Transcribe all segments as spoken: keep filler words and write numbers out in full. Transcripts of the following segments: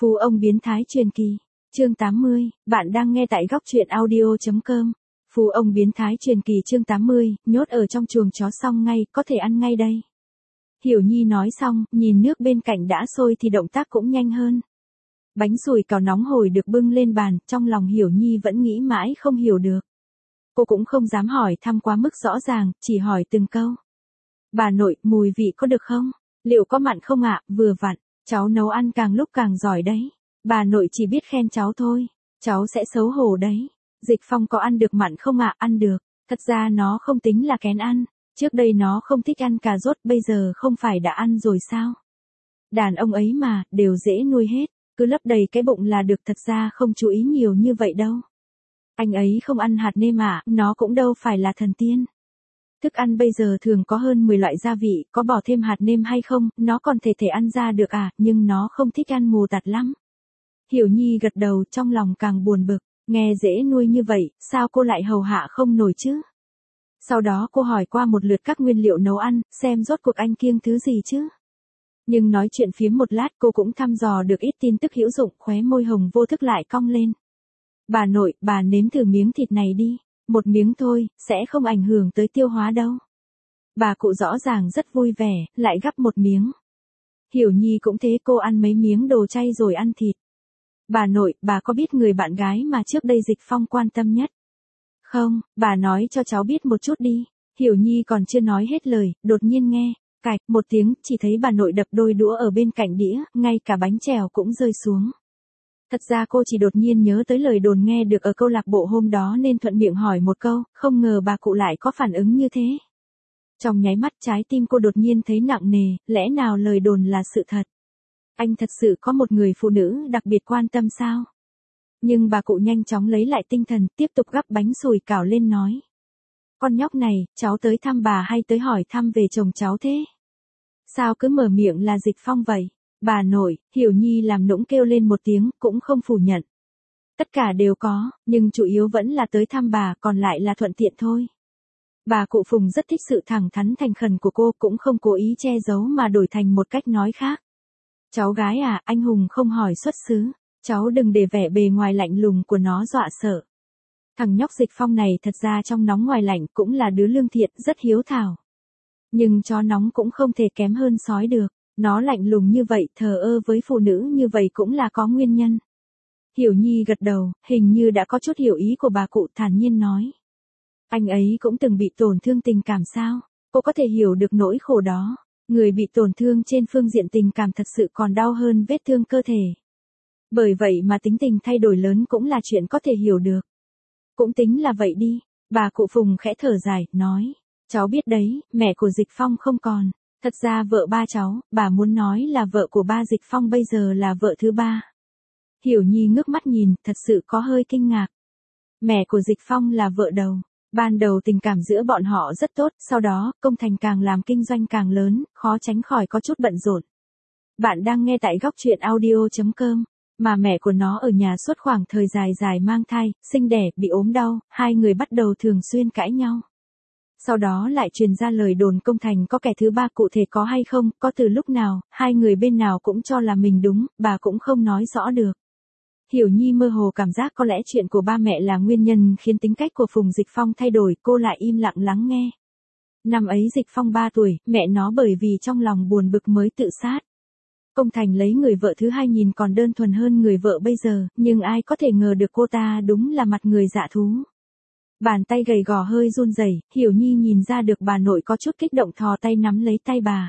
Phú ông biến thái truyền kỳ. Chương tám mươi, bạn đang nghe tại góc truyện audio.com. Phú ông biến thái truyền kỳ chương tám mươi, nhốt ở trong chuồng chó xong ngay, có thể ăn ngay đây. Hiểu Nhi nói xong, nhìn nước bên cạnh đã sôi thì động tác cũng nhanh hơn. Bánh sủi cảo nóng hổi được bưng lên bàn, trong lòng Hiểu Nhi vẫn nghĩ mãi không hiểu được. Cô cũng không dám hỏi thăm quá mức rõ ràng, chỉ hỏi từng câu. Bà nội, mùi vị có được không? Liệu có mặn không ạ? Vừa vặn, cháu nấu ăn càng lúc càng giỏi đấy. Bà nội chỉ biết khen cháu thôi, cháu sẽ xấu hổ đấy. Dịch Phong có ăn được mặn không ạ? Ăn được, thật ra nó không tính là kén ăn. Trước đây nó không thích ăn cà rốt, bây giờ không phải đã ăn rồi sao? Đàn ông ấy mà, đều dễ nuôi hết, cứ lấp đầy cái bụng là được, thật ra không chú ý nhiều như vậy đâu. Anh ấy không ăn hạt nêm ạ, nó cũng đâu phải là thần tiên. Thức ăn bây giờ thường có hơn mười loại gia vị, có bỏ thêm hạt nêm hay không, nó còn thể thể ăn ra được à, nhưng nó không thích ăn mù tạt lắm. Hiểu Nhi gật đầu, trong lòng càng buồn bực, nghe dễ nuôi như vậy, sao cô lại hầu hạ không nổi chứ? Sau đó cô hỏi qua một lượt các nguyên liệu nấu ăn, xem rốt cuộc anh kiêng thứ gì chứ? Nhưng nói chuyện phiếm một lát cô cũng thăm dò được ít tin tức hữu dụng, khóe môi hồng vô thức lại cong lên. Bà nội, bà nếm thử miếng thịt này đi, một miếng thôi, sẽ không ảnh hưởng tới tiêu hóa đâu. Bà cụ rõ ràng rất vui vẻ, lại gắp một miếng. Hiểu Nhi cũng thế, cô ăn mấy miếng đồ chay rồi ăn thịt. Bà nội, bà có biết người bạn gái mà trước đây Dịch Phong quan tâm nhất? Không, bà nói cho cháu biết một chút đi. Hiểu Nhi còn chưa nói hết lời, đột nhiên nghe, cạch, một tiếng, chỉ thấy bà nội đập đôi đũa ở bên cạnh đĩa, ngay cả bánh chèo cũng rơi xuống. Thật ra cô chỉ đột nhiên nhớ tới lời đồn nghe được ở câu lạc bộ hôm đó nên thuận miệng hỏi một câu, không ngờ bà cụ lại có phản ứng như thế. Trong nháy mắt trái tim cô đột nhiên thấy nặng nề, lẽ nào lời đồn là sự thật? Anh thật sự có một người phụ nữ đặc biệt quan tâm sao? Nhưng bà cụ nhanh chóng lấy lại tinh thần, tiếp tục gắp bánh sủi cảo lên nói. Con nhóc này, cháu tới thăm bà hay tới hỏi thăm về chồng cháu thế? Sao cứ mở miệng là Dịch Phong vậy? Bà nội, Hiểu Nhi làm nũng kêu lên một tiếng, cũng không phủ nhận. Tất cả đều có, nhưng chủ yếu vẫn là tới thăm bà, còn lại là thuận tiện thôi. Bà cụ Phùng rất thích sự thẳng thắn thành khẩn của cô, cũng không cố ý che giấu mà đổi thành một cách nói khác. Cháu gái à, anh hùng không hỏi xuất xứ, cháu đừng để vẻ bề ngoài lạnh lùng của nó dọa sợ. Thằng nhóc Dịch Phong này thật ra trong nóng ngoài lạnh cũng là đứa lương thiện, rất hiếu thảo. Nhưng chó nóng cũng không thể kém hơn sói được. Nó lạnh lùng như vậy, thờ ơ với phụ nữ như vậy cũng là có nguyên nhân. Hiểu Nhi gật đầu, hình như đã có chút hiểu ý của bà cụ, thản nhiên nói. Anh ấy cũng từng bị tổn thương tình cảm sao? Cô có thể hiểu được nỗi khổ đó. Người bị tổn thương trên phương diện tình cảm thật sự còn đau hơn vết thương cơ thể. Bởi vậy mà tính tình thay đổi lớn cũng là chuyện có thể hiểu được. Cũng tính là vậy đi, bà cụ Phùng khẽ thở dài, nói. Cháu biết đấy, mẹ của Dịch Phong không còn. Thật ra vợ ba cháu, bà muốn nói là vợ của ba Dịch Phong bây giờ là vợ thứ ba. Hiểu Nhi ngước mắt nhìn, thật sự có hơi kinh ngạc. Mẹ của Dịch Phong là vợ đầu. Ban đầu tình cảm giữa bọn họ rất tốt, sau đó, công thành càng làm kinh doanh càng lớn, khó tránh khỏi có chút bận rộn. Bạn đang nghe tại góc truyện audio.com, mà mẹ của nó ở nhà suốt khoảng thời dài dài mang thai, sinh đẻ, bị ốm đau, hai người bắt đầu thường xuyên cãi nhau. Sau đó lại truyền ra lời đồn công thành có kẻ thứ ba, cụ thể có hay không, có từ lúc nào, hai người bên nào cũng cho là mình đúng, bà cũng không nói rõ được. Hiểu Nhi mơ hồ cảm giác có lẽ chuyện của ba mẹ là nguyên nhân khiến tính cách của Phùng Dịch Phong thay đổi, cô lại im lặng lắng nghe. Năm ấy Dịch Phong ba tuổi, mẹ nó bởi vì trong lòng buồn bực mới tự sát. Công thành lấy người vợ thứ hai nhìn còn đơn thuần hơn người vợ bây giờ, nhưng ai có thể ngờ được cô ta đúng là mặt người dạ thú. Bàn tay gầy gò hơi run rẩy, Hiểu Nhi nhìn ra được bà nội có chút kích động, thò tay nắm lấy tay bà.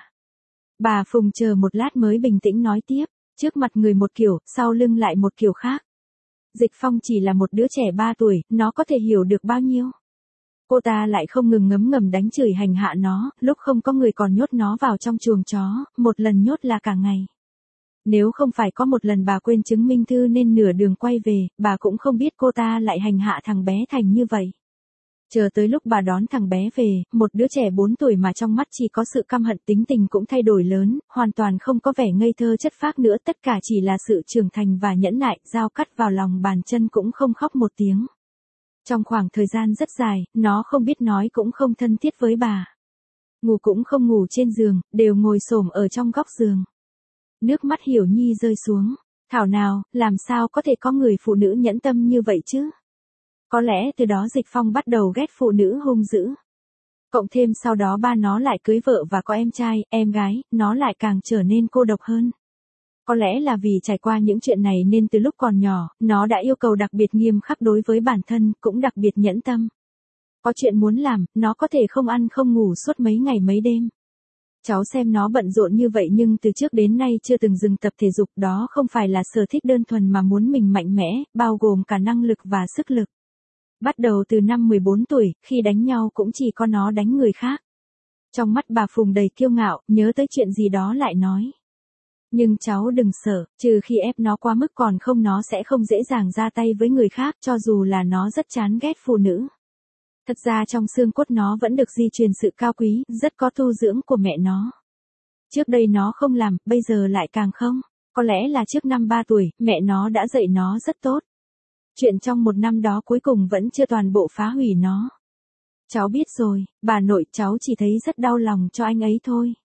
Bà Phùng chờ một lát mới bình tĩnh nói tiếp, trước mặt người một kiểu, sau lưng lại một kiểu khác. Dịch Phong chỉ là một đứa trẻ ba tuổi, nó có thể hiểu được bao nhiêu. Cô ta lại không ngừng ngấm ngầm đánh chửi hành hạ nó, lúc không có người còn nhốt nó vào trong chuồng chó, một lần nhốt là cả ngày. Nếu không phải có một lần bà quên chứng minh thư nên nửa đường quay về, bà cũng không biết cô ta lại hành hạ thằng bé thành như vậy. Chờ tới lúc bà đón thằng bé về, một đứa trẻ bốn tuổi mà trong mắt chỉ có sự căm hận, tính tình cũng thay đổi lớn, hoàn toàn không có vẻ ngây thơ chất phác nữa, tất cả chỉ là sự trưởng thành và nhẫn nại, dao cắt vào lòng bàn chân cũng không khóc một tiếng. Trong khoảng thời gian rất dài, nó không biết nói cũng không thân thiết với bà. Ngủ cũng không ngủ trên giường, đều ngồi xổm ở trong góc giường. Nước mắt Hiểu Nhi rơi xuống. Thảo nào, làm sao có thể có người phụ nữ nhẫn tâm như vậy chứ? Có lẽ từ đó Dịch Phong bắt đầu ghét phụ nữ hung dữ. Cộng thêm sau đó ba nó lại cưới vợ và có em trai, em gái, nó lại càng trở nên cô độc hơn. Có lẽ là vì trải qua những chuyện này nên từ lúc còn nhỏ, nó đã yêu cầu đặc biệt nghiêm khắc đối với bản thân, cũng đặc biệt nhẫn tâm. Có chuyện muốn làm, nó có thể không ăn không ngủ suốt mấy ngày mấy đêm. Cháu xem nó bận rộn như vậy nhưng từ trước đến nay chưa từng dừng tập thể dục, đó không phải là sở thích đơn thuần mà muốn mình mạnh mẽ, bao gồm cả năng lực và sức lực. Bắt đầu từ năm mười bốn tuổi, khi đánh nhau cũng chỉ có nó đánh người khác. Trong mắt bà Phùng đầy kiêu ngạo, nhớ tới chuyện gì đó lại nói. Nhưng cháu đừng sợ, trừ khi ép nó quá mức còn không nó sẽ không dễ dàng ra tay với người khác cho dù là nó rất chán ghét phụ nữ. Thật ra trong xương cốt nó vẫn được di truyền sự cao quý, rất có tu dưỡng của mẹ nó. Trước đây nó không làm, bây giờ lại càng không. Có lẽ là trước năm ba tuổi, mẹ nó đã dạy nó rất tốt. Chuyện trong một năm đó cuối cùng vẫn chưa toàn bộ phá hủy nó. Cháu biết rồi, bà nội, cháu chỉ thấy rất đau lòng cho anh ấy thôi.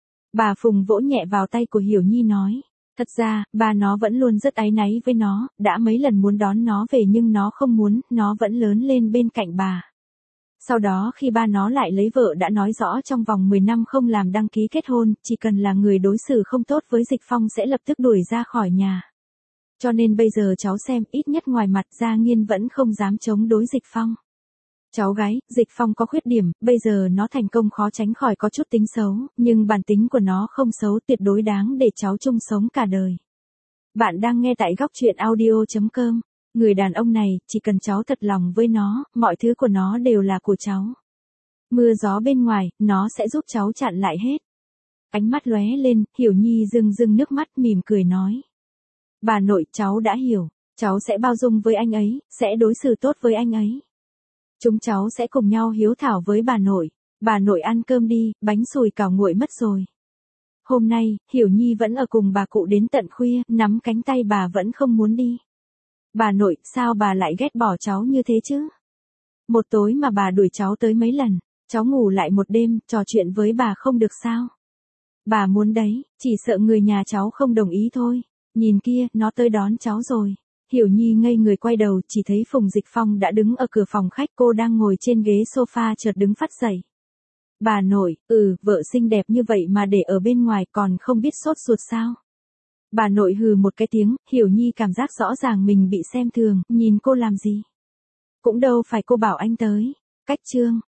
Bà Phùng vỗ nhẹ vào tay của Hiểu Nhi nói. Thật ra, bà nó vẫn luôn rất áy náy với nó, đã mấy lần muốn đón nó về nhưng nó không muốn, nó vẫn lớn lên bên cạnh bà. Sau đó khi ba nó lại lấy vợ đã nói rõ trong vòng mười năm không làm đăng ký kết hôn, chỉ cần là người đối xử không tốt với Dịch Phong sẽ lập tức đuổi ra khỏi nhà. Cho nên bây giờ cháu xem, ít nhất ngoài mặt Gia Nghiên vẫn không dám chống đối Dịch Phong. Cháu gái, Dịch Phong có khuyết điểm, bây giờ nó thành công khó tránh khỏi có chút tính xấu, nhưng bản tính của nó không xấu, tuyệt đối đáng để cháu chung sống cả đời. Bạn đang nghe tại góc truyện audio chấm com. Người đàn ông này, chỉ cần cháu thật lòng với nó, mọi thứ của nó đều là của cháu. Mưa gió bên ngoài, nó sẽ giúp cháu chặn lại hết. Ánh mắt lóe lên, Hiểu Nhi rưng rưng nước mắt mỉm cười nói. Bà nội, cháu đã hiểu, cháu sẽ bao dung với anh ấy, sẽ đối xử tốt với anh ấy. Chúng cháu sẽ cùng nhau hiếu thảo với bà nội. Bà nội ăn cơm đi, bánh sùi cảo nguội mất rồi. Hôm nay, Hiểu Nhi vẫn ở cùng bà cụ đến tận khuya, nắm cánh tay bà vẫn không muốn đi. Bà nội, sao bà lại ghét bỏ cháu như thế chứ? Một tối mà bà đuổi cháu tới mấy lần, cháu ngủ lại một đêm, trò chuyện với bà không được sao? Bà muốn đấy, chỉ sợ người nhà cháu không đồng ý thôi. Nhìn kia, nó tới đón cháu rồi. Hiểu Nhi ngây người quay đầu, chỉ thấy Phùng Dịch Phong đã đứng ở cửa phòng khách, cô đang ngồi trên ghế sofa chợt đứng phắt dậy. Bà nội, ừ, vợ xinh đẹp như vậy mà để ở bên ngoài còn không biết sốt ruột sao? Bà nội hừ một cái tiếng, Hiểu Nhi cảm giác rõ ràng mình bị xem thường, nhìn cô làm gì? Cũng đâu phải cô bảo anh tới. Cách chương.